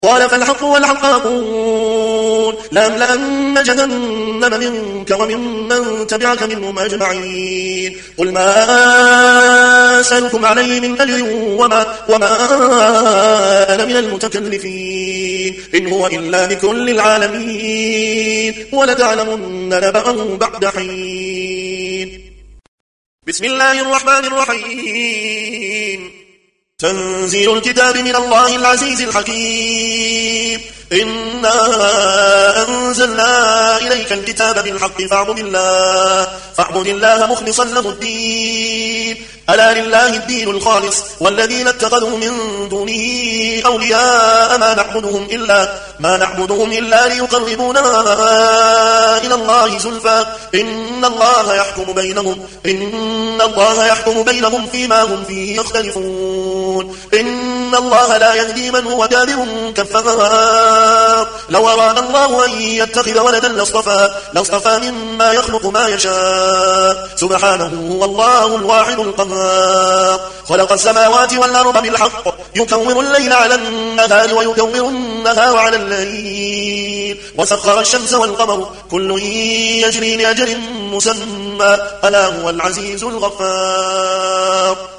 قال فالحق والحق أقول لأملأن جهنم منك وممن تبعك منهم أجمعين. قل ما أسألكم عليه من أجر وما أنا من المتكلفين إن هو إلا ذكر للعالمين ولتعلمن نبأه بعد حين. بسم الله الرحمن الرحيم. تنزيل الكتاب من الله العزيز الحكيم. إنا أنزلنا إليك الكتاب بالحق فاعبد الله مخلصا له الدين. ألا لله الدين الخالص والذين اتخذوا من دونه أولياء ما نعبدهم إلا ليقربونا إلى الله زلفى إن الله يحكم بينهم فيما هم فيه يختلفون. إن الله لا يهدي من هو كاذب كفار. لو أراد الله أن يتخذ ولدا لاصطفى مما يخلق ما يشاء سبحانه والله الواحد القهار. خلق السماوات والأرض بالحق يكور الليل على النهار ويكور النهار على الليل وسخر الشمس والقمر كل يجري لأجل مسمى ألا هو العزيز الغفار.